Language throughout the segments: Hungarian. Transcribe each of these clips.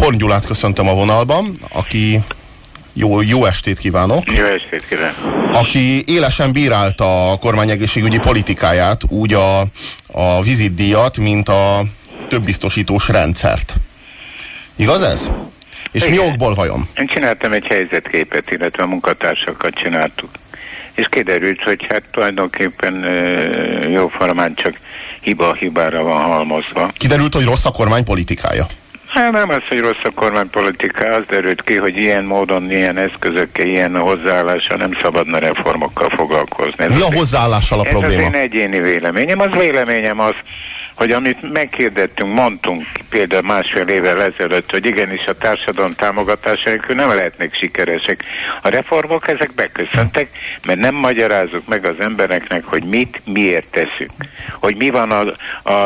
Horn Gyulát köszöntöm a vonalban, aki jó estét kívánok. Jó estét kívánok. Aki élesen bírálta a kormányegészségügyi politikáját, úgy a vizitdíjat, mint a többbiztosítós rendszert. Igaz ez? És mi okból vajon? Én csináltam egy helyzetképet, illetve a munkatársakat csináltuk. És kiderült, hogy hát tulajdonképpen jóformán csak hibára van halmozva. Kiderült, hogy rossz a kormány politikája. Hát nem az, hogy rossz a kormánypolitika, az derült ki, hogy ilyen módon, ilyen eszközökkel, ilyen hozzáállással nem szabadna reformokkal foglalkozni. Mi a hozzáállással a probléma? Ez az én egyéni véleményem. Az véleményem az, hogy amit megkérdettünk, mondtunk például másfél évvel ezelőtt, hogy igenis a társadalom támogatása nélkül nem lehetnek sikeresek. A reformok ezek beköszöntek, mert nem magyarázzuk meg az embereknek, hogy mit, miért teszünk. Hogy mi van a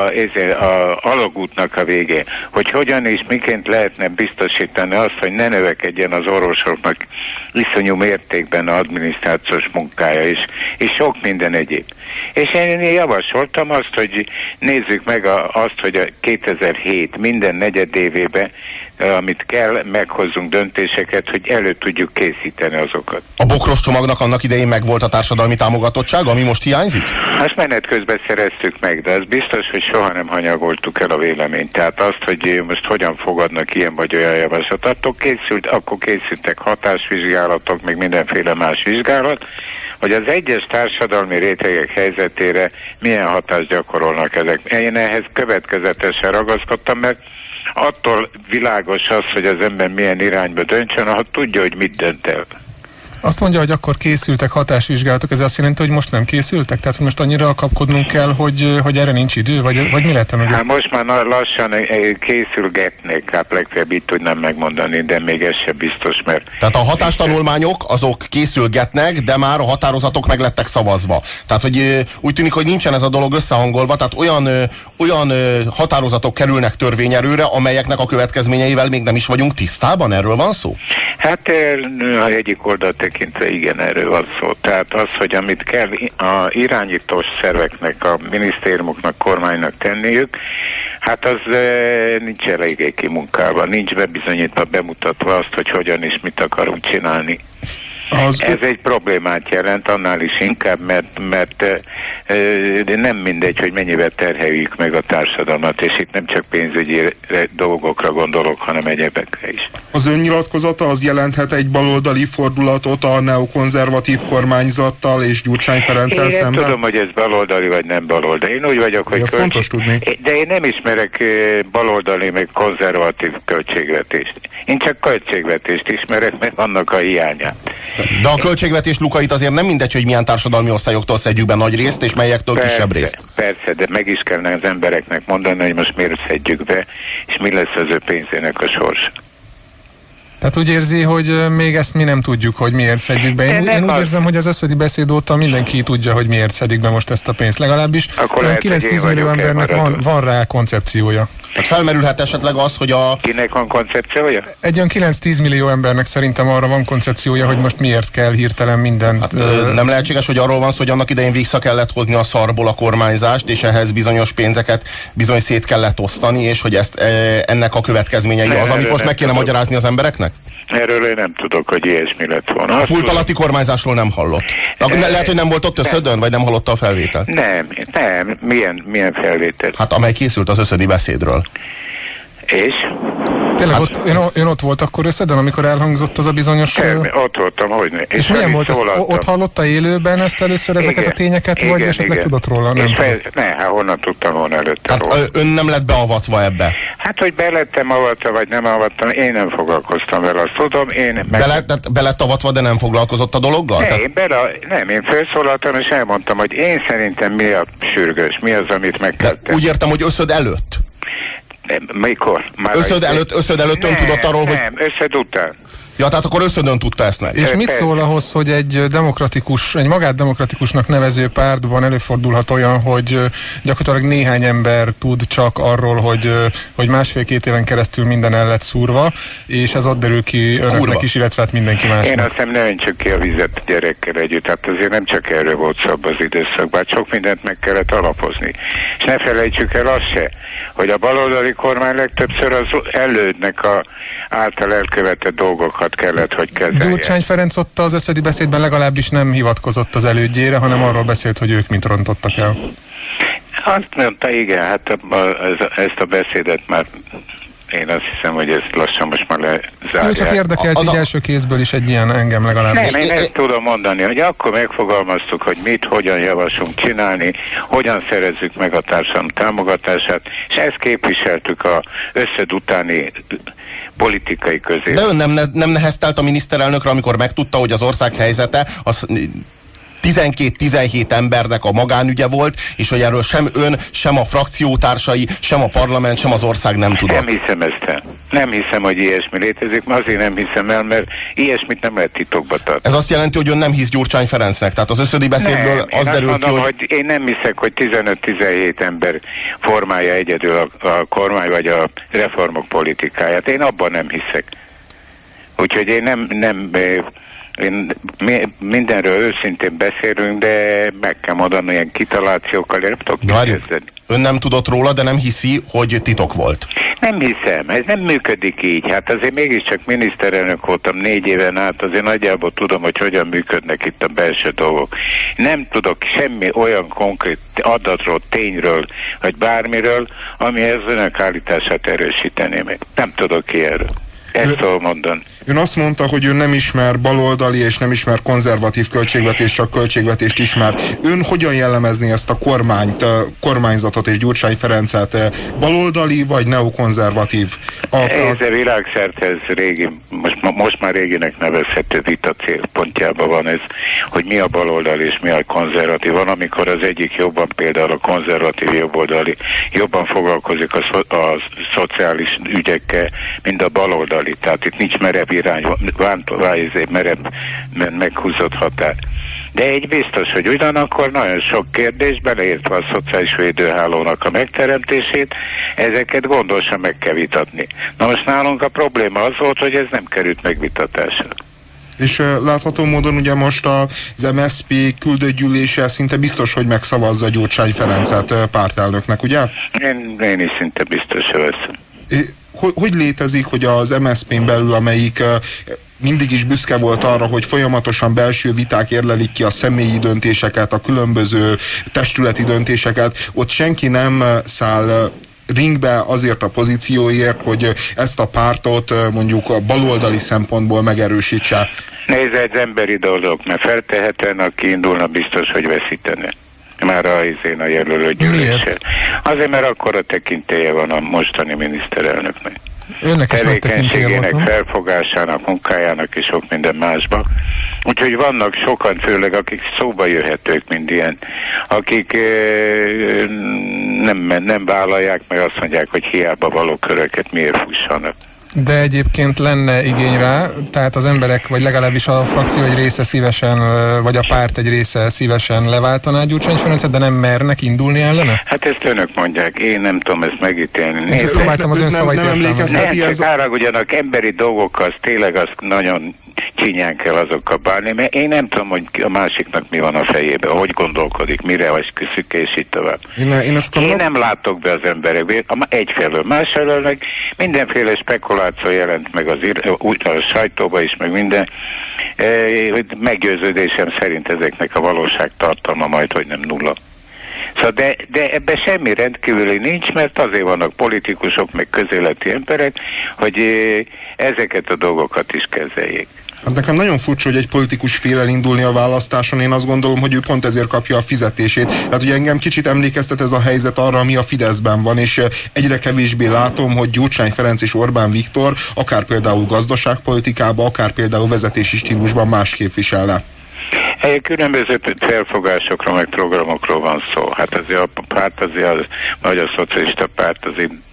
alagútnak a vége. Hogy hogyan és miként lehetne biztosítani azt, hogy ne növekedjen az orvosoknak iszonyú mértékben az adminisztrációs munkája és sok minden egyéb. És én javasoltam azt, hogy nézzük meg azt, hogy a 2007 minden negyedévében, amit kell, meghozzunk döntéseket, hogy elő tudjuk készíteni azokat. A bokros csomagnak annak idején megvolt a társadalmi támogatottsága, ami most hiányzik? Azt menet közben szereztük meg, de az biztos, hogy soha nem hanyagoltuk el a véleményt. Tehát azt, hogy most hogyan fogadnak ilyen vagy olyan javaslatot, akkor készültek hatásvizsgálatok, meg mindenféle más vizsgálat, hogy az egyes társadalmi rétegek helyzetére milyen hatást gyakorolnak ezek. Én ehhez következetesen ragaszkodtam, mert attól világos az, hogy az ember milyen irányba döntsön, ha tudja, hogy mit dönt el. Azt mondja, hogy akkor készültek hatásvizsgálatok, ez azt jelenti, hogy most nem készültek? Tehát most annyira kapkodnunk kell, hogy erre nincs idő? Vagy mi lehet mögött? Hát most már lassan készülgetnék, hát legfeljebb így tudnám megmondani, de még ez sem biztos, mert... Tehát a hatástanulmányok azok készülgetnek, de már a határozatok meg lettek szavazva. Tehát, hogy úgy tűnik, hogy nincsen ez a dolog összehangolva, tehát olyan határozatok kerülnek törvényerőre, amelyeknek a következményeivel még nem is vagyunk tisztában, erről van szó? Hát a egyik oldalt tekintve igen, erről van szó. Tehát az, hogy amit kell a irányítós szerveknek, a minisztériumoknak, kormánynak tenniük, hát az nincs eléggé kimunkálva, nincs bebizonyítva, bemutatva azt, hogy hogyan és mit akarunk csinálni. Ez egy problémát jelent, annál is inkább, mert nem mindegy, hogy mennyivel terheljük meg a társadalmat, és itt nem csak pénzügyi dolgokra gondolok, hanem egyebekre is. Az önnyilatkozata az jelenthet egy baloldali fordulatot a neokonzervatív kormányzattal és Gyurcsány Ferenccel szemben? Én nem tudom, hogy ez baloldali vagy nem baloldali. Én úgy vagyok, hogy fontos tudni. De én nem ismerek baloldali, meg konzervatív költségvetést. Én csak költségvetést ismerek, meg annak a hiányát. De a költségvetés lukait azért nem mindegy, hogy milyen társadalmi osztályoktól szedjük be nagy részt, és melyektől kisebb részt. Persze, de meg is kellene az embereknek mondani, hogy most miért szedjük be, és mi lesz az ő pénzének a sorsa. Tehát úgy érzi, hogy még ezt mi nem tudjuk, hogy miért szedjük be. Én úgy érzem, hogy az összödi beszéd óta mindenki tudja, hogy miért szedik be most ezt a pénzt. Legalábbis 9-10 millió embernek van rá koncepciója. Hát felmerülhet esetleg az, hogy Kinek van koncepciója? Egy olyan 9-10 millió embernek szerintem arra van koncepciója, hogy most miért kell hirtelen mindent... Hát, nem lehetséges, hogy arról van szó, hogy annak idején vissza kellett hozni a szarból a kormányzást, és ehhez bizonyos pénzeket bizony szét kellett osztani, és hogy ennek a következményei az, amit most meg kéne magyarázni az embereknek? Erről én nem tudok, hogy ilyesmi lett volna. A pult alatti kormányzásról nem hallott. Lehet, hogy nem volt ott Összödön, vagy nem hallotta a felvételt? Nem. Milyen felvétel? Hát amely készült az összödi beszédről. És? Tényleg ön ott volt akkor Összödön, amikor elhangzott az a bizonyos... Ott voltam, hogyne. És milyen volt ezt? Ott hallotta élőben ezt először, ezeket a tényeket, vagy esetleg tudott róla? Honnan tudtam volna előtte róla? Ön nem lett beavatva ebbe? Hát, hogy belettem avatva, vagy nem avattam, én nem foglalkoztam vele, azt tudom. Be lett avatva, de nem foglalkozott a dologgal? Én felszólaltam, és elmondtam, hogy én szerintem mi a sürgős, mi az, amit meg kell tenni. Úgy értem, hogy Összöd előtt? Mikor? Összöd előtt ön tudott arról, hogy... Nem, Összöd után. Ja, tehát akkor összödön tudta ezt meg. És mit szól ahhoz, hogy egy magát demokratikusnak nevező pártban előfordulhat olyan, hogy gyakorlatilag néhány ember tud csak arról, hogy másfél-két éven keresztül minden el lett szúrva, és ez ott derül ki önöknek is, illetve hát mindenki másnak. Én azt hiszem, ne öntsük ki a vizet a gyerekkel együtt, tehát azért nem csak erről volt szó az időszakban, sok mindent meg kellett alapozni. És ne felejtsük el azt se, hogy a baloldali kormány legtöbbször az elődnek által elkövetett dolgokat kellett, hogy kezelje. Gyurcsány Ferenc ott az összödi beszédben legalábbis nem hivatkozott az elődjére, hanem arról beszélt, hogy ők mit rontottak el. Azt mondta, igen, hát ezt a beszédet már én azt hiszem, hogy ez lassan most már lezárják. Jó, csak érdekelt így első kézből is egy ilyen engem legalábbis. Nem, én ezt tudom mondani, hogy akkor megfogalmaztuk, hogy mit, hogyan javaslunk csinálni, hogyan szerezzük meg a társadalom támogatását, és ezt képviseltük az összed utáni politikai közé. De ön nem neheztelt a miniszterelnökre, amikor megtudta, hogy az ország helyzete az 12-17 embernek a magánügye volt, és hogy erről sem ön, sem a frakciótársai, sem a parlament, sem az ország nem tudott. Nem hiszem ezt el. Nem hiszem, hogy ilyesmi létezik, mert azért nem hiszem el, mert ilyesmit nem lehet titokba tartani. Ez azt jelenti, hogy ön nem hisz Gyurcsány Ferencnek? Tehát az összödi beszédből az derül ki, hogy én nem hiszek, hogy 15-17 ember formálja egyedül a kormány vagy a reformok politikáját. Én abban nem hiszek. Úgyhogy én mindenről őszintén beszélünk, de meg kell mondani, ilyen kitalációkkal én nem tudok kezdeni. Ön nem tudott róla, de nem hiszi, hogy titok volt. Nem hiszem, ez nem működik így. Hát azért mégiscsak miniszterelnök voltam 4 éven át, azért nagyjából tudom, hogy hogyan működnek itt a belső dolgok. Nem tudok semmi olyan konkrét adatról, tényről, vagy bármiről, ami az önök állítását erősítené meg. Nem tudok ilyenről. Ezt tudom mondani. Ön azt mondta, hogy ön nem ismer baloldali és nem ismer konzervatív költségvetést, csak költségvetést ismer. Ön hogyan jellemezné ezt a kormányzatot és Gyurcsány Ferencet? Baloldali vagy neokonzervatív? Ez a világszerte, ez régi, most már réginek nevezhető vita célpontjában van ez, hogy mi a baloldali és mi a konzervatív. Van, amikor az egyik jobban, például a konzervatív jobboldali jobban foglalkozik a szociális ügyekkel, mint a baloldali. Tehát itt nincs merev irány, merev meghúzott határ. De egy biztos, hogy ugyanakkor nagyon sok kérdés, beleértve a szociális védőhálónak a megteremtését, ezeket gondosan meg kell vitatni. Na most nálunk a probléma az volt, hogy ez nem került megvitatásra. És látható módon ugye most az MSZP küldőgyűlése szinte biztos, hogy megszavazza Gyurcsány Ferencet pártelnöknek, ugye? Én is szinte biztos veszem. Hogy létezik, hogy az MSZP-n belül, amelyik mindig is büszke volt arra, hogy folyamatosan belső viták érlelik ki a személyi döntéseket, a különböző testületi döntéseket, ott senki nem száll ringbe azért a pozícióért, hogy ezt a pártot mondjuk a baloldali szempontból megerősítse. Nézd, ez emberi dolog, mert feltehetően, aki indulna, biztos, hogy veszítene. Már a jelölő gyűléssel. Azért, mert akkora tekintélye van a mostani miniszterelnöknek. Tevékenységének, felfogásának, munkájának és sok minden másba. Úgyhogy vannak sokan, főleg akik szóba jöhetők, mint ilyen, akik nem vállalják, meg azt mondják, hogy hiába való köröket miért fussanak. De egyébként lenne igény rá, tehát az emberek, vagy legalábbis a frakció egy része szívesen, vagy a párt egy része szívesen leváltaná Gyurcsány Ferencet, de nem mernek indulni ellene? Hát ezt önök mondják, én nem tudom ezt megítélni. Én próbáltam az ön szavait értelmezni. Nem, csak áragudjanak emberi dolgokkal, az tényleg azt nagyon csinyán kell azokkal bánni, mert én nem tudom, hogy a másiknak mi van a fejében, hogy gondolkodik, mire vagy küszük, és így tovább. Én nem látok be az emberek, egyfelől, másfelől meg mindenféle spekuláció jelent meg a sajtóba is, meg minden. Meggyőződésem szerint ezeknek a valóság tartalma majd, hogy nem nulla. Szóval de ebben semmi rendkívüli nincs, mert azért vannak politikusok, meg közéleti emberek, hogy ezeket a dolgokat is kezeljék. Hát nekem nagyon furcsa, hogy egy politikus fél elindulni a választáson, én azt gondolom, hogy ő pont ezért kapja a fizetését. Tehát ugye engem kicsit emlékeztet ez a helyzet arra, ami a Fideszben van, és egyre kevésbé látom, hogy Gyurcsány Ferenc és Orbán Viktor akár például gazdaságpolitikában, akár például vezetési stílusban más képviselne. Különböző felfogásokról, meg programokról van szó. Hát azért a párt, azért a Magyar Szocialista Párt azért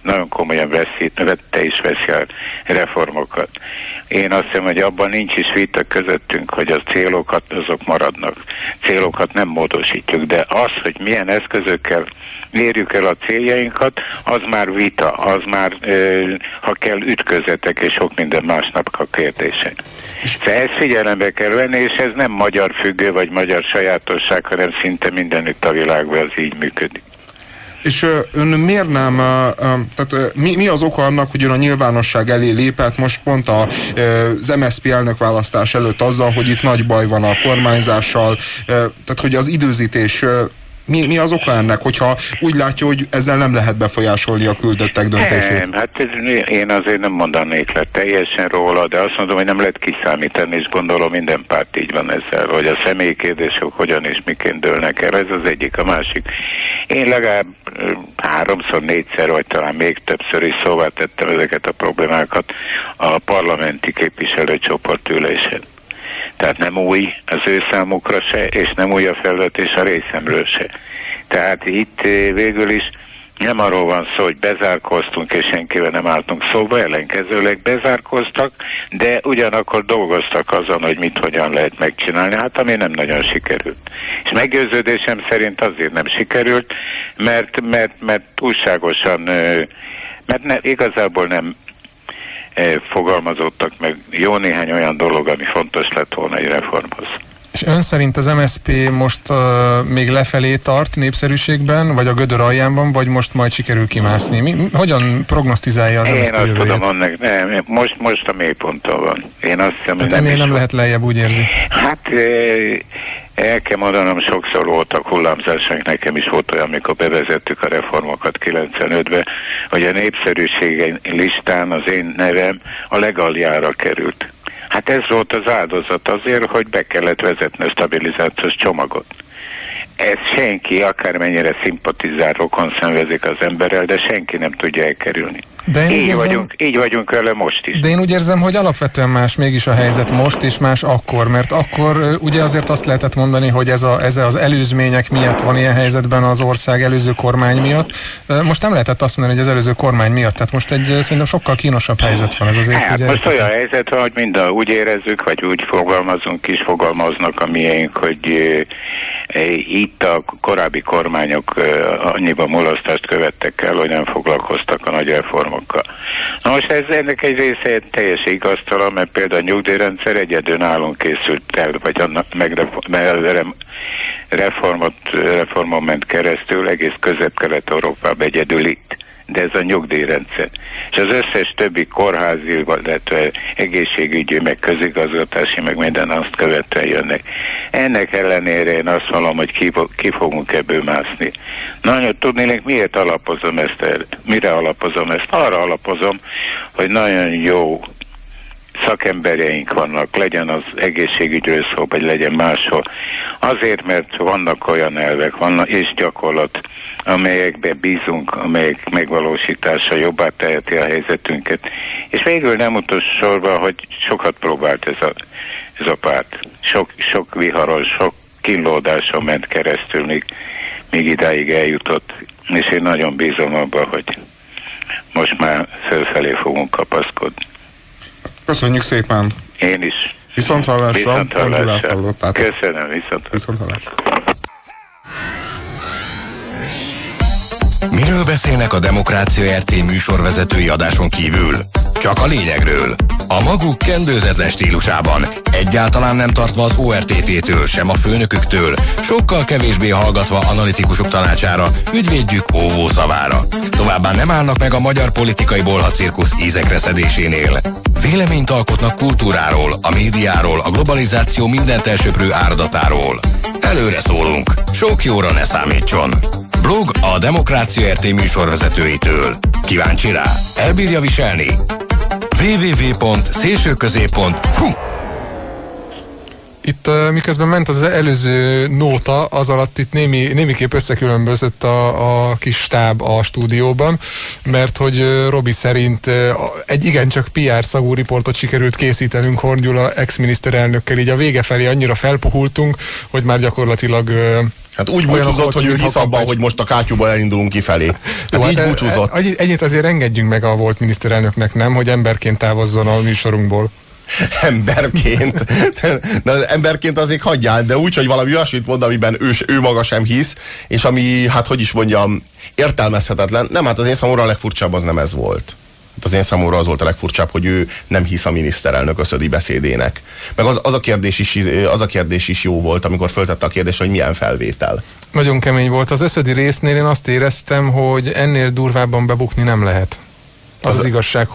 nagyon komolyan vette és veszi a reformokat. Én azt hiszem, hogy abban nincs is vita közöttünk, hogy a célokat azok maradnak. Célokat nem módosítjuk, de az, hogy milyen eszközökkel érjük el a céljainkat, az már vita, az már, ha kell, ütközetek és sok minden másnak a kérdése. Szóval ezt figyelembe kell venni, és ez nem magyar függő vagy magyar sajátosság, hanem szinte mindenütt a világban az így működik. És ön miért nem, tehát mi az oka annak, hogy ön a nyilvánosság elé lépett most pont az MSZP elnökválasztás előtt azzal, hogy itt nagy baj van a kormányzással, tehát hogy az időzítés, mi az oka ennek, hogyha úgy látja, hogy ezzel nem lehet befolyásolni a küldöttek döntését? Nem, hát én azért nem mondanék le teljesen róla, de azt mondom, hogy nem lehet kiszámítani, és gondolom minden párt így van ezzel, hogy a személyi kérdések hogyan és miként dőlnek el, ez az egyik. A másik, én legalább 3-4-szer, vagy talán még többször is szóvá tettem ezeket a problémákat a parlamenti képviselőcsoport ülésen. Tehát nem új az ő számukra se, és nem új a felvetés a részemről se. Tehát itt végül is nem arról van szó, hogy bezárkoztunk és senkivel nem álltunk szóba, ellenkezőleg bezárkoztak, de ugyanakkor dolgoztak azon, hogy mit hogyan lehet megcsinálni, hát ami nem nagyon sikerült. És meggyőződésem szerint azért nem sikerült, mert túlságosan, igazából nem fogalmazottak meg jó néhány olyan dolog, ami fontos lett volna egy reformhoz. És ön szerint az MSZP most még lefelé tart népszerűségben, vagy a gödör alján, vagy most majd sikerül kimászni? Hogyan prognosztizálja az MSZP jövőjét? Én azt tudom, nem, most a mélyponton van. Én azt hiszem, hogy nem lehet lejjebb, úgy érzi? Hát el kell mondanom, sokszor voltak hullámzások, nekem is volt olyan, amikor bevezettük a reformokat 95-ben, hogy a népszerűség listán az én nevem a legaljára került. Hát ez volt az áldozat azért, hogy be kellett vezetni a stabilizációs csomagot. Ez senki, akármennyire szimpatizál, rokon szenvezik az emberrel, de senki nem tudja elkerülni. Így vagyunk vele most is. De én úgy érzem, hogy alapvetően más mégis a helyzet most, és más akkor, mert akkor ugye azért azt lehetett mondani, hogy ez az előzmények miatt van ilyen helyzetben az ország, előző kormány miatt. Most nem lehetett azt mondani, hogy az előző kormány miatt, tehát most szerintem sokkal kínosabb helyzet van ez azért. Hát most olyan helyzet van, hogy mind úgy érezzük, vagy úgy fogalmazunk, is fogalmaznak a miénk, hogy itt a korábbi kormányok annyiban mulasztást követtek el, hogy nem foglalkoztak a nagy reformokkal. Na most ennek egy része teljes igaztalan, mert például a nyugdíjrendszer egyedül nálunk készült el, vagy annak reformon ment keresztül, egész Közép-Kelet-Európában egyedül itt. De ez a nyugdíjrendszer. És az összes többi kórházi, illetve egészségügyi, meg közigazgatási, meg minden azt követően jönnek. Ennek ellenére én azt mondom, hogy ki fogunk ebből mászni. Nagyon tudnék, miért alapozom ezt? Mire alapozom ezt? Arra alapozom, hogy nagyon jó szakemberjeink vannak, legyen az egészségügyről szó, vagy legyen máshol. Azért, mert vannak olyan elvek, és gyakorlat, amelyekben bízunk, amelyek megvalósítása jobbá teheti a helyzetünket. És végül nem utolsó sorban, hogy sokat próbált ez a párt. Sok viharon, sok kínlódáson ment keresztül, míg idáig eljutott. És én nagyon bízom abban, hogy most már fölfelé fogunk kapaszkodni. Köszönjük szépen! Én is. Viszonthallásra. Köszönöm, viszonthallásra. Miről beszélnek a Demokrácia RT műsorvezetői adáson kívül? Csak a lényegről. A maguk kendőzetlen stílusában, egyáltalán nem tartva az ORTT-től, sem a főnöküktől, sokkal kevésbé hallgatva analitikusok tanácsára, ügyvédjük óvó szavára. Továbbá nem állnak meg a magyar politikai bolhacirkusz ízekre szedésénél. Véleményt alkotnak kultúráról, a médiáról, a globalizáció mindent elsöprő áradatáról. Előre szólunk, sok jóra ne számítson. Blog a Demokrácia RT műsorvezetőitől. Kíváncsi rá? Elbírja viselni? www.szélsőközép.hu. Itt miközben ment az előző nóta, az alatt itt némiképp összekülönbözött a kis stáb a stúdióban, mert hogy Robi szerint egy igencsak PR szagú riportot sikerült készítenünk Horn Gyula ex-miniszterelnökkel, így a vége felé annyira felpuhultunk, hogy már gyakorlatilag Hát úgy búcsúzott, hogy ő hisz abban, hogy most a kátyúból elindulunk kifelé. Hát így búcsúzott. Ennyit azért engedjünk meg a volt miniszterelnöknek, nem? Hogy emberként távozzon a műsorunkból. Emberként. De az emberként azért hagyjál, de úgy, hogy valami olyasmit mond, amiben ő maga sem hisz, és ami, hát hogy is mondjam, értelmezhetetlen. Nem, hát az én számomra a legfurcsább az nem ez volt. Az én számomra az volt a legfurcsább, hogy ő nem hisz a miniszterelnök összödi beszédének. Meg az a kérdés is jó volt, amikor föltette a kérdést, hogy milyen felvétel. Nagyon kemény volt. Az összödi résznél én azt éreztem, hogy ennél durvábban bebukni nem lehet. Az igazság,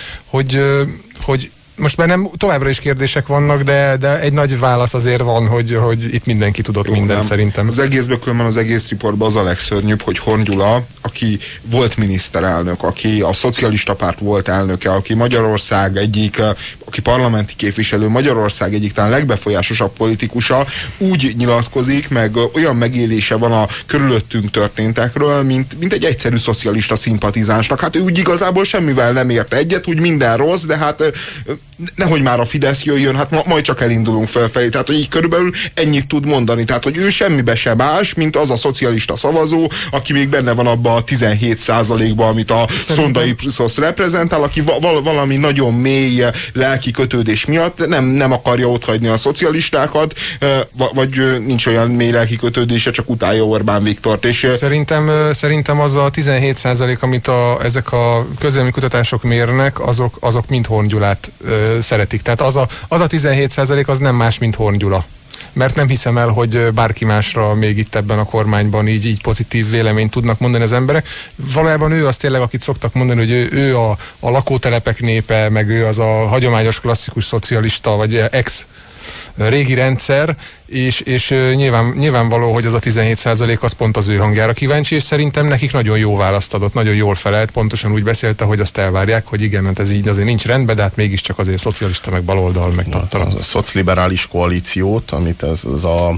hogy most már nem, továbbra is kérdések vannak, de egy nagy válasz azért van, hogy itt mindenki tudott mindent szerintem. Az egészből különben az egész riportban az a legszörnyűbb, hogy Horn Gyula, aki volt miniszterelnök, aki a szocialista párt volt elnöke, aki Magyarország aki parlamenti képviselő, Magyarország egyik talán legbefolyásosabb politikusa, úgy nyilatkozik, meg olyan megélése van a körülöttünk történtekről, mint egy egyszerű szocialista szimpatizánsnak. Hát ő úgy igazából semmivel nem ért egyet, úgy minden rossz, de hát nehogy már a Fidesz jöjjön, hát majd csak elindulunk felfelé. Tehát, hogy így körülbelül ennyit tud mondani. Tehát, hogy ő semmibe sem más, mint az a szocialista szavazó, aki még benne van abban a 17%-ban, amit a Szonda Ipsos reprezentál, aki valami nagyon mély lelki kötődés miatt nem akarja otthagyni a szocialistákat, vagy nincs olyan mély lelki kötődése, csak utálja Orbán Viktort. És szerintem az a 17%, amit ezek a közvélemény kutatások mérnek, azok mind Horn Gyulát szeretik. Tehát az a 17% az nem más, mint Horn Gyula. Mert nem hiszem el, hogy bárki másra még itt ebben a kormányban így pozitív véleményt tudnak mondani az emberek. Valójában ő az tényleg, akit szoktak mondani, hogy ő a lakótelepek népe, meg ő az a hagyományos klasszikus szocialista, vagy régi rendszer, és nyilvánvaló, hogy az a 17% az pont az ő hangjára kíváncsi, és szerintem nekik nagyon jó választ adott, nagyon jól felelt, pontosan úgy beszélte, hogy azt elvárják, hogy igen, mert ez így azért nincs rendben, de hát mégiscsak azért szocialista, meg baloldal, meg tattalan. A szocliberális koalíciót, amit ez a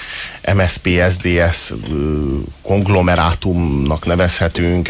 MSZP-SZDSZ konglomerátumnak nevezhetünk,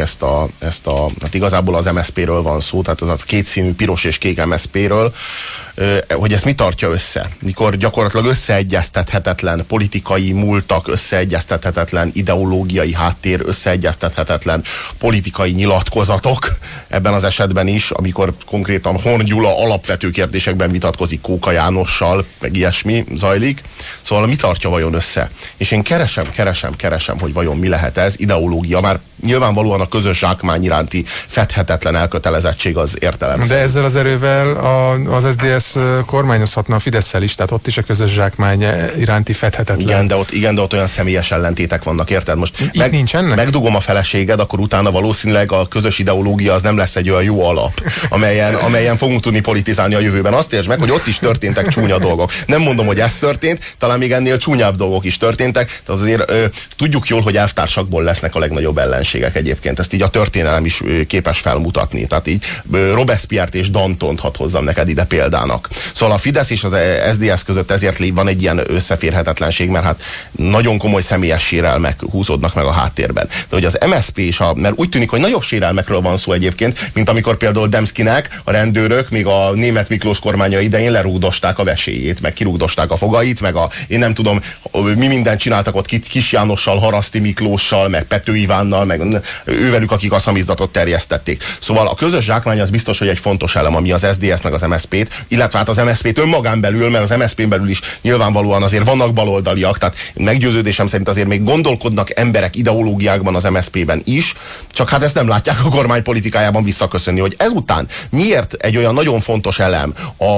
hát igazából az MSZP-ről van szó, tehát az a kétszínű piros és kék MSZP-ről, hogy ezt mi tartja össze? Mikor gyakorlatilag összeegyeztethetetlen politikai múltak, összeegyeztethetetlen ideológiai háttér, összeegyeztethetetlen politikai nyilatkozatok, ebben az esetben is, amikor konkrétan Horn Gyula alapvető kérdésekben vitatkozik Kóka Jánossal, meg ilyesmi zajlik. Szóval mi tartja vajon össze? És én keresem, hogy vajon mi lehet ez, ideológia, már nyilvánvalóan a közös zsákmány iránti fedhetetlen elkötelezettség az értelem. De ezzel az erővel az SZDSZ kormányozhatna a Fidesszel is, tehát ott is a közös zsákmány iránti fedhetetlen. Igen, de ott olyan személyes ellentétek vannak, érted? Most megdugom a feleséged, akkor utána valószínűleg a közös ideológia az nem lesz egy olyan jó alap, amelyen fogunk tudni politizálni a jövőben. Azt értsd meg, hogy ott is történtek csúnya dolgok. Nem mondom, hogy ez történt, talán még ennél csúnyább dolgok is történtek, tehát azért tudjuk jól, hogy elvtársakból lesznek a legnagyobb ellenségek egyébként. Ezt így a történelem is képes felmutatni. Tehát így Robespierre-t és Dantont hadd hozzam neked ide példának. Szóval a Fidesz és az SZDSZ között ezért van egy ilyen összeférhetetlenség, mert hát nagyon komoly személyes sérelmek húzódnak meg a háttérben. De hogy az MSZP is, mert úgy tűnik, hogy nagyobb sérelmekről van szó egyébként, mint amikor például Demszkinek a rendőrök még a Németh Miklós kormánya idején lerúgdosták a veséjét, meg kirúgdosták a fogait, meg én nem tudom, mi mindent csináltak ott Kis Jánossal, Haraszti Miklóssal, meg Pető Ivánnal, meg ővelük, akik a szamizdatot terjesztették. Szóval a közös zsákmány az biztos, hogy egy fontos elem, ami az SZDSZ meg az MSZP-t, illetve hát az MSZP-t önmagán belül, mert az MSZP-n belül is nyilvánvalóan azért vannak baloldaliak, tehát meggyőződésem szerint azért még gondolkodnak emberek ideológiákban az MSZP-ben is, csak hát ezt nem látják a kormány politikájában visszaköszönni, hogy ezután miért egy olyan nagyon fontos elem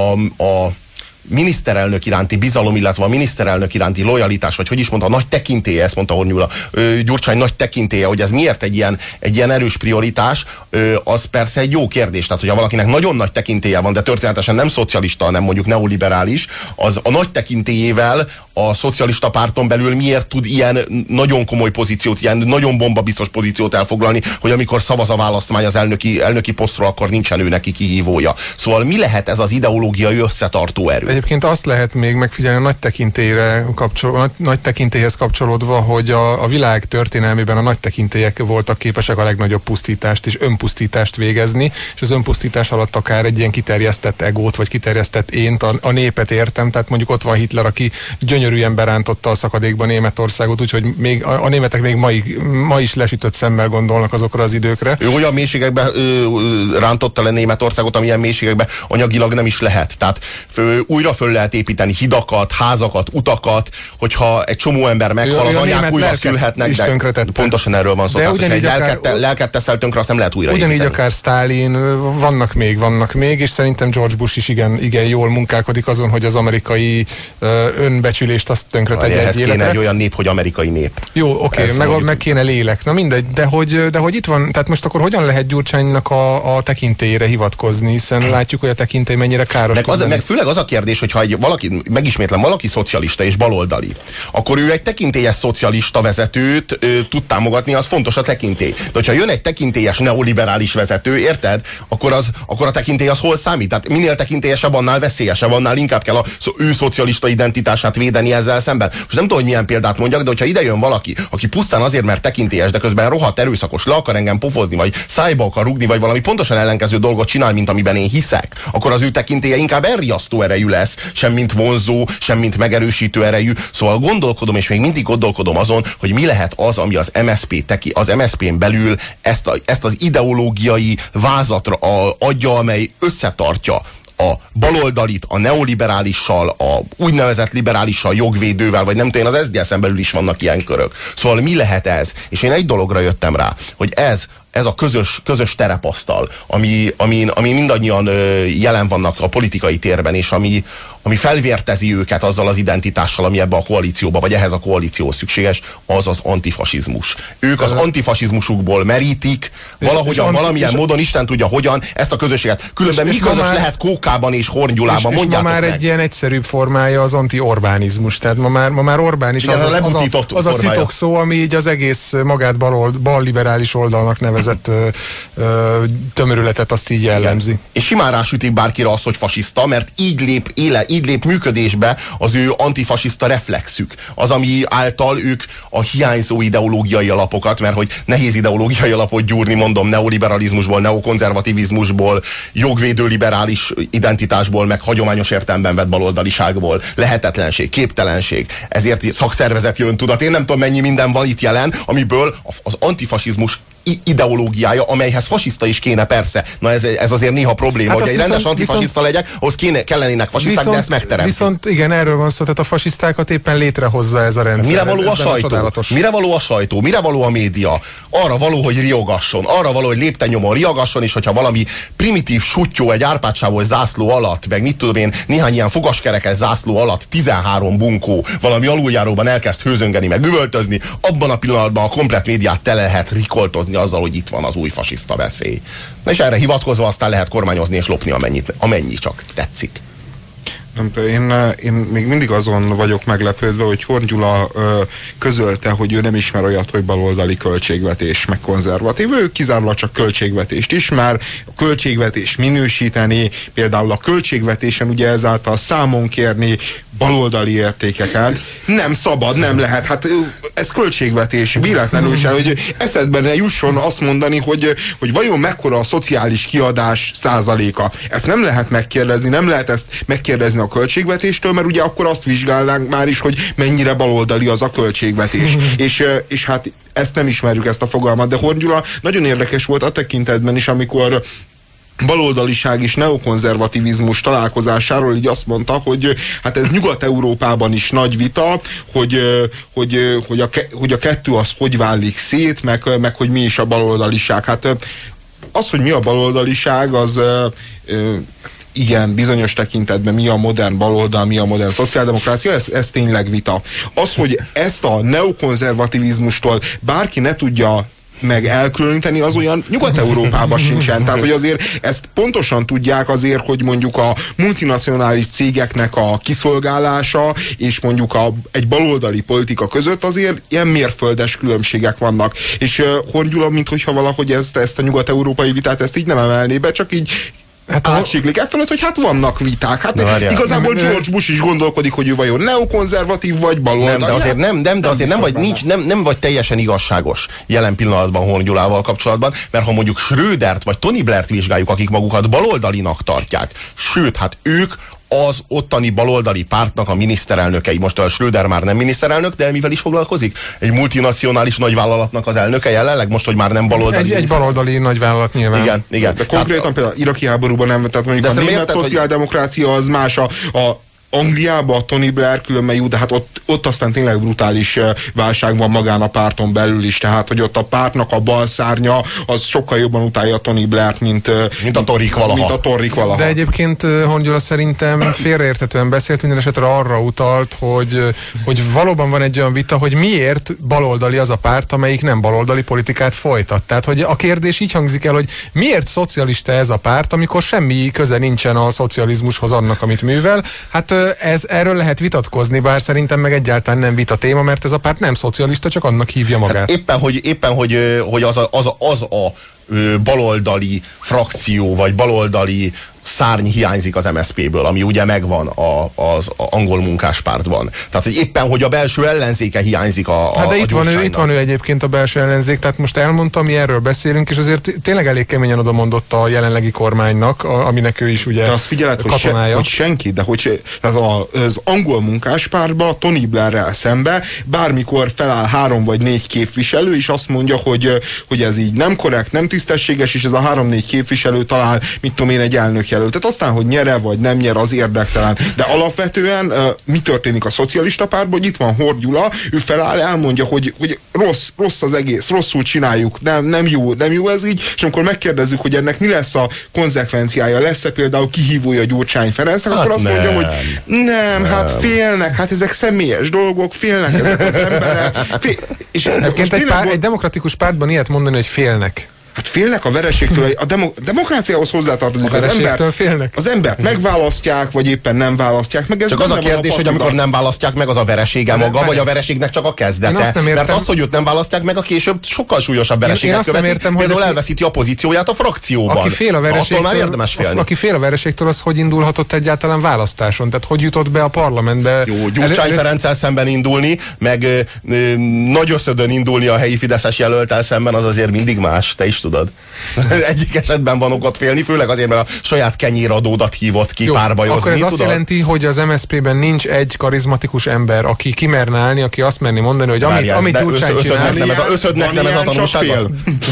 a miniszterelnök iránti bizalom, illetve a miniszterelnök iránti lojalitás, vagy hogy is mondta, a nagy tekintélye, ezt mondta Horn Gyula, Gyurcsány nagy tekintélye, hogy ez miért egy ilyen erős prioritás, az persze egy jó kérdés. Tehát, hogyha valakinek nagyon nagy tekintélye van, de történetesen nem szocialista, hanem mondjuk neoliberális, az a nagy tekintélyével a szocialista párton belül miért tud ilyen nagyon komoly pozíciót, ilyen nagyon bombabiztos pozíciót elfoglalni, hogy amikor szavaz a választmány az elnöki posztról, akkor nincsen ő neki kihívója. Szóval mi lehet ez az ideológiai összetartó erő? Egyébként azt lehet még megfigyelni a nagy tekintélyhez kapcsolódva, hogy a világ történelmében a nagy tekintélyek voltak képesek a legnagyobb pusztítást és önpusztítást végezni, és az önpusztítás alatt akár egy ilyen kiterjesztett egót, vagy kiterjesztett ént, a népet értem, tehát mondjuk ott van Hitler, aki gyönyörűen berántotta a szakadékba Németországot, úgyhogy még a németek még ma is lesütött szemmel gondolnak azokra az időkre. Ő olyan mélységekben rántotta le Németországot, amilyen mélységekben anyagilag nem is lehet. Tehát újra föl lehet építeni hidakat, házakat, utakat, hogyha egy csomó ember meghal, az anyák újra szülhetnek, de pontosan erről van szó. Tehát, hogyha egy lelket teszel tönkre, azt nem lehet újra építeni. Ugyanígy akár Sztálin, vannak még, és szerintem George Bush is igen jól munkálkodik azon, hogy az amerikai önbecsülést azt tönkre tegye egy életre. Kéne egy olyan nép, hogy amerikai nép. Jó, oké, meg kéne lélek. Na mindegy, de hogy itt van, tehát most akkor hogyan lehet Gyurcsánynak a tekintélyére hivatkozni, hiszen látjuk, hogy a tekintély mennyire káros. Meg főleg az a kérdés, hogyha valaki szocialista és baloldali, akkor ő egy tekintélyes szocialista vezetőt tud támogatni, az fontos a tekintély. De hogyha jön egy tekintélyes neoliberális vezető, érted? Akkor a tekintély az hol számít? Tehát minél tekintélyesebb, annál veszélyesebb, annál inkább kell ő szocialista identitását védeni ezzel szemben. Most nem tudom, hogy milyen példát mondjak, de hogyha ide jön valaki, aki pusztán azért, mert tekintélyes, de közben rohadt erőszakos, le akar engem pofozni, vagy szájba akar rugni, vagy valami pontosan ellenkező dolgot csinál, mint amiben én hiszek, akkor az ő tekintélye inkább elriasztó erejű lesz, sem mint vonzó, sem mint megerősítő erejű. Szóval gondolkodom, és még mindig gondolkodom azon, hogy mi lehet az, ami az MSZP-n belül ezt az ideológiai vázatra adja, amely összetartja a baloldalit, a neoliberálissal, a úgynevezett liberálissal, jogvédővel, vagy nem tudom, az SZDSZ-en belül is vannak ilyen körök. Szóval mi lehet ez? És én egy dologra jöttem rá, hogy ez a közös terepasztal, ami mindannyian jelen vannak a politikai térben, és ami felvértezi őket azzal az identitással, ami ebbe a koalícióba, vagy ehhez a koalícióhoz szükséges, az az antifasizmus. Ők az antifasizmusukból merítik, valahogyan, valamilyen módon, Isten tudja hogyan, ezt a közösséget. Különben mi közös lehet Kókában és Horngyulában, mondjátok ma már meg. Egy ilyen egyszerűbb formája az anti-Orbánizmus. Tehát ma már Orbán is az a szitok szó, ami így az egész magát balliberális oldalnak nevezett tömörületet azt így jellemzi. Igen. És simán rásütik bárkire az, hogy fasiszta, mert így lép működésbe az ő antifasiszta reflexük. Az, ami által ők a hiányzó ideológiai alapokat, mert hogy nehéz ideológiai alapot gyúrni, mondom, neoliberalizmusból, neokonzervativizmusból, jogvédő liberális identitásból, meg hagyományos értelemben vett baloldaliságból. Lehetetlenség, képtelenség. Ezért szakszervezet jön tudat. Én nem tudom, mennyi minden van itt jelen, amiből az antifasizmus ideológiája, amelyhez fasiszta is kéne, persze. Na ez azért néha probléma, hogy egy rendes antifasiszta legyek, ahhoz kellenének fasiszták, de ezt megteremtünk. Viszont igen, erről van szó, tehát a fasisztákat éppen létrehozza ez a rendszer. Mire való a sajtó? Mire való a sajtó? Mire való a média? Arra való, hogy riogasson. Arra való, hogy léptennyomon riogasson, és hogyha valami primitív sutyó egy árpádsávos zászló alatt, meg mit tudom én, néhány ilyen fogaskerekes zászló alatt 13 bunkó valami aluljáróban elkezd hőzöngeni, meg üvöltözni, abban a pillanatban a komplett médiát tele lehet rikoltozni azzal, hogy itt van az új fasiszta veszély. És erre hivatkozva aztán lehet kormányozni és lopni amennyi csak tetszik. Én még mindig azon vagyok meglepődve, hogy Horn Gyula közölte, hogy ő nem ismer olyat, hogy baloldali költségvetés, meg konzervatív. Ő kizárólag csak költségvetést ismer, a költségvetés minősíteni, például a költségvetésen ugye ezáltal számon kérni baloldali értékeket. Nem szabad, nem lehet. Hát ez költségvetés. Véletlenül se, hogy eszedbe ne jusson azt mondani, hogy vajon mekkora a szociális kiadás százaléka. Ezt nem lehet megkérdezni, nem lehet ezt megkérdezni a költségvetéstől, mert ugye akkor azt vizsgálnánk már is, hogy mennyire baloldali az a költségvetés. És hát ezt nem ismerjük, ezt a fogalmat, de Horn Gyula nagyon érdekes volt a tekintetben is, amikor baloldaliság és neokonzervativizmus találkozásáról így azt mondta, hogy hát ez Nyugat-Európában is nagy vita, hogy a kettő az hogy válik szét, meg hogy mi is a baloldaliság. Hát az, hogy mi a baloldaliság, az igen, bizonyos tekintetben mi a modern baloldal, mi a modern szociáldemokrácia, ez tényleg vita. Az, hogy ezt a neokonzervativizmustól bárki ne tudja meg elkülöníteni, az olyan Nyugat-Európában sincsen. Tehát, hogy azért ezt pontosan tudják azért, hogy mondjuk a multinacionális cégeknek a kiszolgálása és mondjuk egy baloldali politika között azért ilyen mérföldes különbségek vannak. És Horn Gyula, minthogyha valahogy ezt a nyugat-európai vitát ezt így nem emelné be, csak így átsiklik e fölött, hogy hát vannak viták. Hát igazából George Bush is gondolkodik, hogy ő vajon neokonzervatív vagy baloldali. De azért nem vagy teljesen igazságos jelen pillanatban Horn Gyulával kapcsolatban, mert ha mondjuk Schrödert vagy Tony Blairt vizsgáljuk, akik magukat baloldalinak tartják, sőt, hát ők az ottani baloldali pártnak a miniszterelnökei. Most a Schröder már nem miniszterelnök, de mivel is foglalkozik? Egy multinacionális nagyvállalatnak az elnöke jelenleg, most, hogy már nem baloldali. Egy baloldali nagyvállalat nyilván. Igen. De konkrétan például iraki háborúban nem, tehát mondjuk a német szociáldemokrácia az más, a Angliában a Tony Blair különben jó, de hát ott aztán tényleg brutális válság van magán a párton belül is, tehát hogy ott a pártnak a bal szárnya az sokkal jobban utálja a Tony Blairt, mint a Torik valaha. De egyébként Horn Gyula szerintem félreérthetően beszélt, minden esetre arra utalt, hogy valóban van egy olyan vita, hogy miért baloldali az a párt, amelyik nem baloldali politikát folytat. Tehát, hogy a kérdés így hangzik el, hogy miért szocialista ez a párt, amikor semmi köze nincsen a szocializmushoz annak, amit művel. Hát erről lehet vitatkozni, bár szerintem meg egyáltalán nem vita téma, mert ez a párt nem szocialista, csak annak hívja magát. Hát éppen, hogy az a baloldali frakció, vagy baloldali szárny hiányzik az MSZP-ből, ami ugye megvan az angol munkáspártban. Tehát, hogy éppen, hogy a belső ellenzéke hiányzik de itt van ő egyébként a belső ellenzék, tehát most elmondtam, mi erről beszélünk, és azért tényleg elég keményen odamondott a jelenlegi kormánynak, aminek ő is ugye de azt figyeled, katonája. Hogy senki, de hogy az angol munkáspártban Tony Blairrel szembe bármikor feláll 3 vagy 4 képviselő, és azt mondja, hogy ez így nem korrekt, nem tisztességes, és ez a 3-4 képviselő talál, mit tudom én, egy elnök jelöltet. Aztán, hogy nyere vagy nem nyer, az érdektelen. De alapvetően mi történik a szocialista pártban, hogy itt van Horn Gyula, ő feláll, elmondja, hogy rossz az egész, rosszul csináljuk, nem jó ez így, és amikor megkérdezzük, hogy ennek mi lesz a konzekvenciája, lesz-e például kihívója Gyurcsány Ferencnek, akkor azt mondja, hogy nem, hát félnek, hát ezek személyes dolgok, félnek ezek az emberek. És egy demokratikus pártban ilyet mondani, hogy félnek. Hát félnek a vereségtől, a demokráciához hozzátartozik. Az embert megválasztják, vagy éppen nem választják meg. Ez csak az a kérdés, hogy amikor nem választják meg, az a veresége maga, vagy a vereségnek csak a kezdete. Mert az, hogy őt nem választják meg, a később sokkal súlyosabb vereséget követi. Például elveszíti a pozícióját a frakcióban. Aki fél a vereségtől, már érdemes félni. Aki fél a vereségtől, az hogy indulhatott egyáltalán választáson? Tehát hogy jutott be a parlamentbe? Jó, Gyurcsány Ferenccel szemben indulni, meg Nagyöszödön indulni a helyi fideszes jelölttel szemben, az azért mindig más. Te is tudod. Egyik esetben van okot félni, főleg azért, mert a saját kenyéradódat hívott ki párbajozni. Akkor ez azt jelenti, hogy az MSZP-ben nincs egy karizmatikus ember, aki kimerne állni, aki azt merni mondani, hogy amit Gyurcsány csinál... Összödnek nem ez a tanulsága?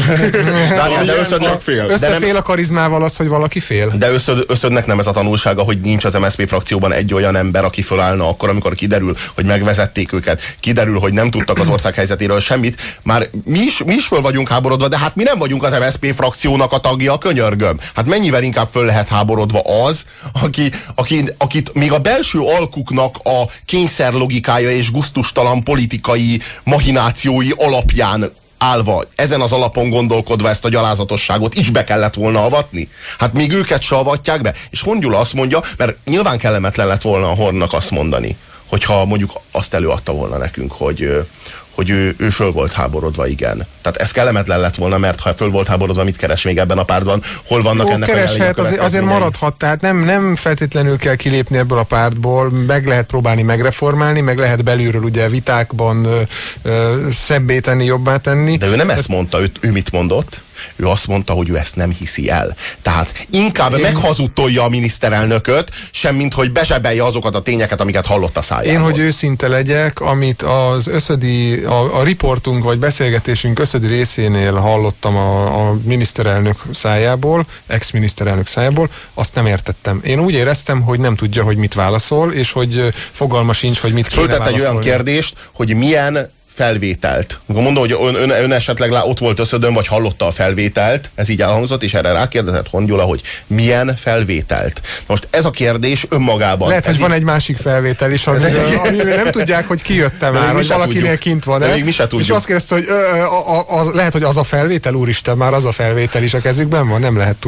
Összefél a karizmával az, hogy valaki fél. De összödnek nem ez a tanulsága, hogy nincs az MSZP frakcióban egy olyan ember, aki fölállna akkor, amikor kiderül, hogy megvezették őket, kiderül, hogy nem tudtak az ország helyzetéről semmit. Már mi is föl vagyunk háborodva, de hát mi nem vagyunk az MSZP frakciónak a tagja, könyörgöm. Hát mennyivel inkább föl lehet háborodva az, akit még a belső alkuknak a kényszerlogikája és gusztustalan politikai machinációi alapján állva, ezen az alapon gondolkodva ezt a gyalázatosságot is be kellett volna avatni. Hát még őket se avatják be. És Horn Gyula azt mondja, mert nyilván kellemetlen lett volna a Hornnak azt mondani, hogyha mondjuk azt előadta volna nekünk, hogy ő föl volt háborodva, igen. Tehát ez kellemetlen lett volna, mert ha föl volt háborodva, mit keres még ebben a pártban? Hol vannak ennek kereshet, azért maradhat, tehát nem feltétlenül kell kilépni ebből a pártból, meg lehet próbálni megreformálni, meg lehet belülről ugye vitákban szebbé tenni, jobbá tenni. De ő nem ezt mondta, ő mit mondott? Ő azt mondta, hogy ő ezt nem hiszi el. Tehát inkább meghazudtolja a miniszterelnököt, semmint hogy bezsebelje azokat a tényeket, amiket hallott a szájából. Én, hogy őszinte legyek, amit az összödi, a riportunk vagy beszélgetésünk összödi részénél hallottam a miniszterelnök szájából, ex-miniszterelnök szájából, azt nem értettem. Én úgy éreztem, hogy nem tudja, hogy mit válaszol, és hogy fogalma sincs, hogy mit kéne válaszolni. Föltett egy olyan kérdést, hogy milyen felvételt. Mondom, hogy ön esetleg ott volt Összödön, vagy hallotta a felvételt, ez így elhangzott, és erre rákérdezett Horn Gyula, hogy milyen felvételt. Most ez a kérdés önmagában. Lehet, hogy van egy másik felvétel is, amiről nem tudják, hogy ki jötte már, hogy valakinél kint van. De még mi se tudjuk. És azt kérdezte, hogy lehet, hogy az a felvétel, úristen, már az a felvétel is a kezükben van, nem lehet tudni.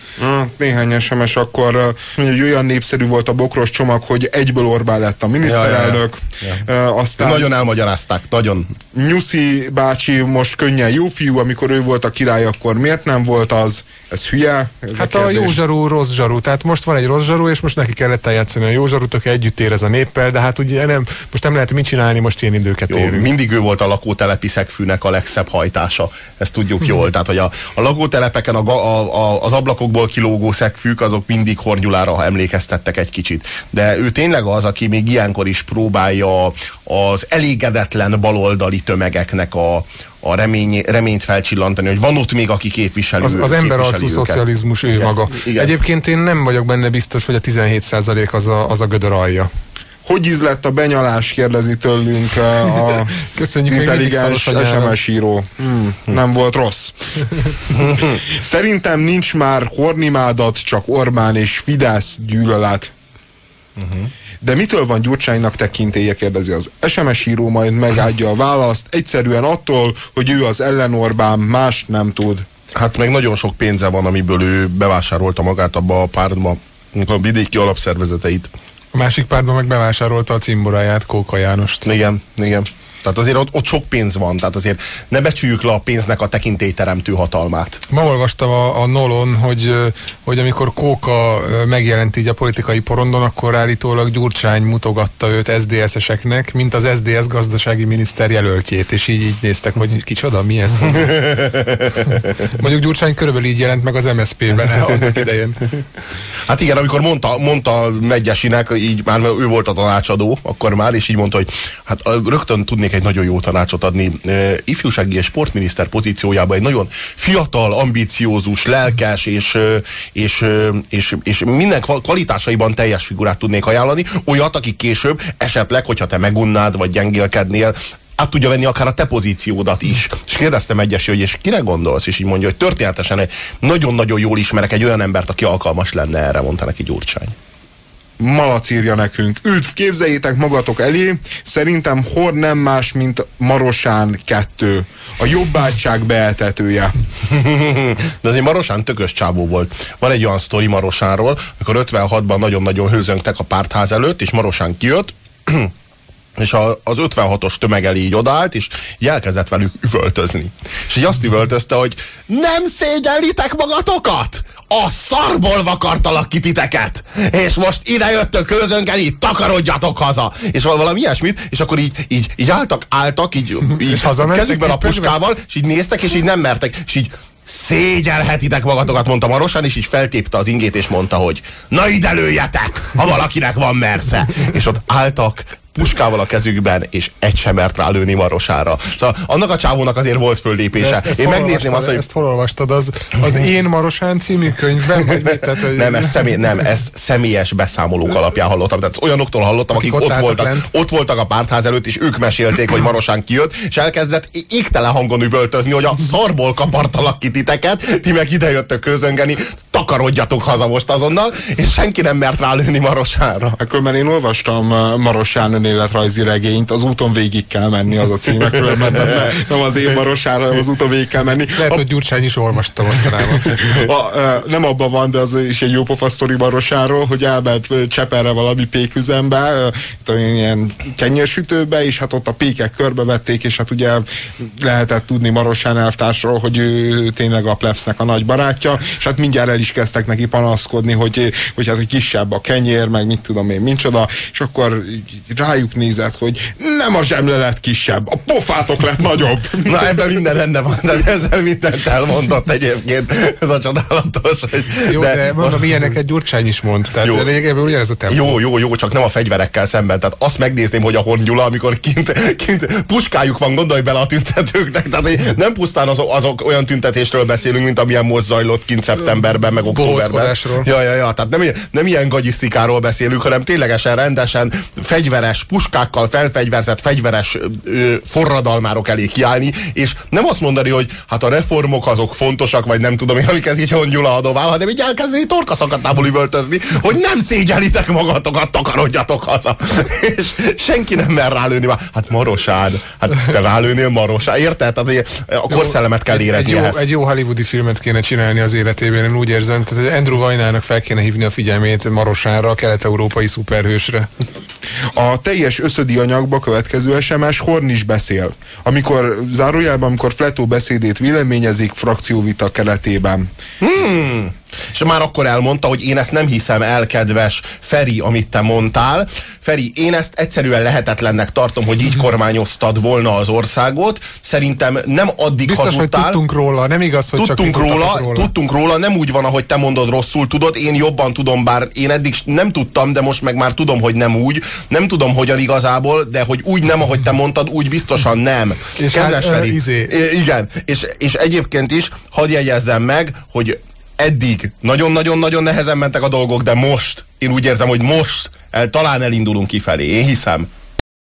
Néhány SMS akkor, hogy olyan népszerű volt a bokros csomag, hogy egyből Orbán lett a miniszterelnök. Aztán nagyon elmagyarázták, nagyon. Nyuszi bácsi most könnyen jó fiú, amikor ő volt a király, akkor miért nem volt az? Ez hülye? Hát a jó zsarú, rossz zsarú. Tehát most van egy rossz zsarú, és most neki kellett eljátszani a jó zsarút, aki együtt érez a néppel, de hát ugye most nem lehet mit csinálni, most ilyen időket érünk. Mindig ő volt a lakótelepi szegfűnek a legszebb hajtása. Ezt tudjuk jól. Tehát, hogy a lakótelepeken az ablakokból kilógó szegfűk, azok mindig Hornyulára emlékeztettek egy kicsit. De ő tényleg az, aki még ilyenkor is próbálja az elégedetlen baloldali tömegeknek a reményt felcsillantani, hogy van ott még, aki képviseli az emberarcú szocializmus ő maga. Igen. Egyébként én nem vagyok benne biztos, hogy a 17% az a gödör alja. Hogy ízlett a benyalás, kérdezi tőlünk a intelligens SMS író. Nem volt rossz. Szerintem nincs már hornimádat, csak Orbán és Fidesz gyűlölet. De mitől van Gyurcsánynak tekintélye, kérdezi az SMS író, majd megadja a választ. Egyszerűen attól, hogy ő az ellen-Orbán, mást nem tud. Hát meg nagyon sok pénze van, amiből ő bevásárolta magát abba a pártba, a vidéki alapszervezeteit. A másik pártban meg bevásárolta a cimboráját, Kóka Jánost. Igen. Tehát azért ott sok pénz van, tehát azért ne becsüljük le a pénznek a tekintélyteremtő hatalmát. Ma olvastam a Nolon, hogy amikor Kóka megjelent így a politikai porondon, akkor állítólag Gyurcsány mutogatta őt SZDSZ-eseknek, mint az SZDSZ gazdasági miniszter jelöltjét, és így néztek, hogy kicsoda, mi ez? Mondjuk Gyurcsány körülbelül így jelent meg az MSZP-ben annak idején. Hát igen, amikor mondta Megyesinek, így már ő volt a tanácsadó, akkor már, és így mondta, hogy hát rögtön tudnék egy nagyon jó tanácsot adni. Ifjúsági és sportminiszter pozíciójában egy nagyon fiatal, ambiciózus, lelkes és minden kvalitásaiban teljes figurát tudnék ajánlani. Olyat, aki később esetleg, hogyha te megunnád, vagy gyengélkednél, át tudja venni akár a te pozíciódat is. És kérdeztem Egyesi, hogy és kire gondolsz? És így mondja, hogy történetesen nagyon-nagyon jól ismerek egy olyan embert, aki alkalmas lenne erre, mondta neki Gyurcsány. Malac írja nekünk. Üdv, képzeljétek magatok elé, szerintem Horn nem más, mint Marosán 2. A jobbátság beeltetője. De azért Marosán tökös csávó volt. Van egy olyan sztori Marosánról, amikor 56-ban nagyon-nagyon hőzöngtek a pártház előtt, és Marosán kijött, és az 56-os tömeg elé így odaállt, és így elkezdett velük üvöltözni. És így azt üvöltözte, hogy nem szégyellitek magatokat? A szarból vakartalak ki titeket, és most ide jöttök hőzöngeni, takarodjatok haza. És valami ilyesmit, és akkor így álltak, így kezükben a puskával, és így néztek, és így nem mertek, és így szégyelhetitek magatokat, mondta Marosán, és így feltépte az ingét, és mondta, hogy na ide lőjetek, ha valakinek van mersze. És ott álltak, puskával a kezükben, és egy sem mert rálőni Marosára. Szóval annak a csávónak azért volt föllépése. Én megnézném azt, hogy... Ezt hol olvastad? Az Én Marosán című könyvben? Vagy mit? Tehát, ezt személyes beszámolók alapján hallottam. Tehát olyanoktól hallottam, akik ott voltak a pártház előtt, és ők mesélték, hogy Marosán kijött, és elkezdett égtelen hangon üvöltözni, hogy a szarból kapartalak ki titeket, ti meg idejöttök közöngeni, takarodjatok haza most azonnal, és senki nem mert rálőni Marosára. Akkor mert én olvastam Marosán önéletrajzi regényt, Az úton végig kell menni, az a címe, különben nem az Én Marosára, az úton végig kell menni. Lehet, hogy Gyurcsány is olvasta mostanában. Nem abban van, de az is egy jó pofa sztori Marosáról, hogy elment Cseperre valami péküzembe, ilyen kenyérsütőbe, és hát ott a pékek körbevették, és hát ugye lehetett tudni Marosán elvtársról, hogy ő tényleg a plebsznek a nagy barátja, és hát mindjárt el is kezdtek neki panaszkodni, hogy hát hogy kisebb a kenyér, meg mit tudom én, micsoda, és akkor rájuk nézett, hogy nem a zsemle lett kisebb, a pofátok lett nagyobb. Na, ebben minden rendben van, de ezzel mindent elmondott egyébként. Ez a csodálatos. Hogy jó, de mondom, ilyeneket Gyurcsány is mond. Tehát régebben ugyanez a tempó. Jó, csak nem a fegyverekkel szemben. Tehát azt megnézném, hogy a Horn Gyula, amikor kint puskájuk van, gondolj bele a tüntetőknek. Tehát nem pusztán azok olyan tüntetésről beszélünk, mint amilyen most zajlott kint szeptemberben, meg októberben. Ja, tehát nem ilyen gagyisztikáról beszélünk, hanem ténylegesen, rendesen, fegyveres, puskákkal felfegyverzett fegyveres forradalmárok elé kiállni, és nem azt mondani, hogy hát a reformok azok fontosak, vagy nem tudom én, amiket így Gyula adóvál, hanem így elkezdeni torkaszakadtából üvöltözni, hogy nem szégyelitek magatokat, takarodjatok haza. És senki nem mer rálőni. Hát Marosád, hát te rálőnél Marosád, érted? Tehát a korszellemet kell érezni ehhez. Egy jó hollywoodi filmet kéne csinálni az életében, én úgy érzem, tehát Andrew Vajnának fel kéne hívni a figyelmét Marosára, a kelet-európai szuperhősre. A teljes összödi anyagba következő SMS: Horn is beszél. Amikor Fletó beszédét véleményezik frakcióvita keretében. És már akkor elmondta, hogy én ezt nem hiszem el, kedves Feri, amit te mondtál. Feri, én ezt egyszerűen lehetetlennek tartom, hogy így kormányoztad volna az országot. Szerintem nem addig biztos, hazudtál. Biztos, hogy tudtunk róla, nem igaz, hogy tudtunk róla, nem úgy van, ahogy te mondod, rosszul tudod. Én jobban tudom, bár én eddig nem tudtam, de most meg már tudom, hogy nem úgy. Nem tudom, hogyan igazából, de hogy úgy nem, ahogy te mondtad, úgy biztosan nem. És kedves Feri. Igen, és egyébként is hadd jegyezzem meg, hogy eddig nagyon-nagyon-nagyon nehezen mentek a dolgok, de most, én úgy érzem, hogy most talán elindulunk kifelé. Én hiszem.